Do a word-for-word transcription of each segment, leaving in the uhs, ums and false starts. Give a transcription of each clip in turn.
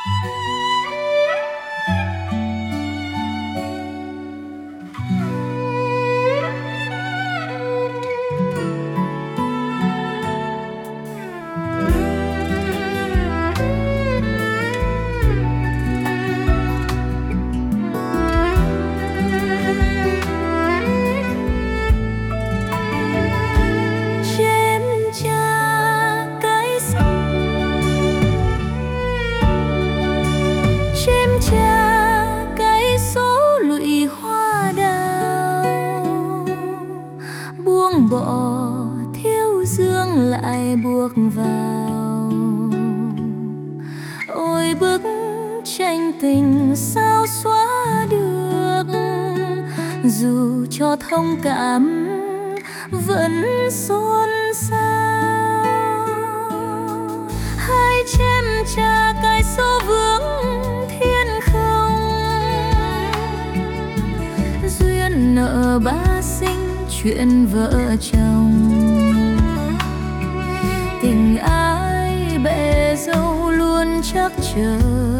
bỏ thiếu dương lại buộc vào. Ôi bức tranh tình sao xóa được, dù cho thông cảm vẫn xôn xao. Hai chém cha cái số vướng thiên không, duyên nợ ba sinh chuyện vợ chồng. Tình ai bể dâu luôn chắc chờ,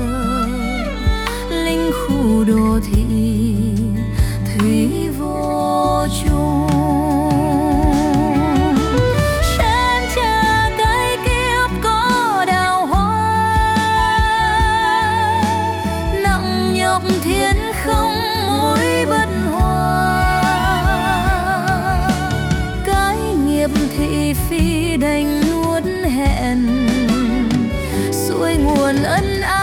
linh khu đô thị thủy vô chung. Chén trà cái kiếp có đào hoa, nặng nhọc thiên không mối bất hòa. Cái nghiệp thị phi đành nuốt hẹn, xuôi nguồn ân ái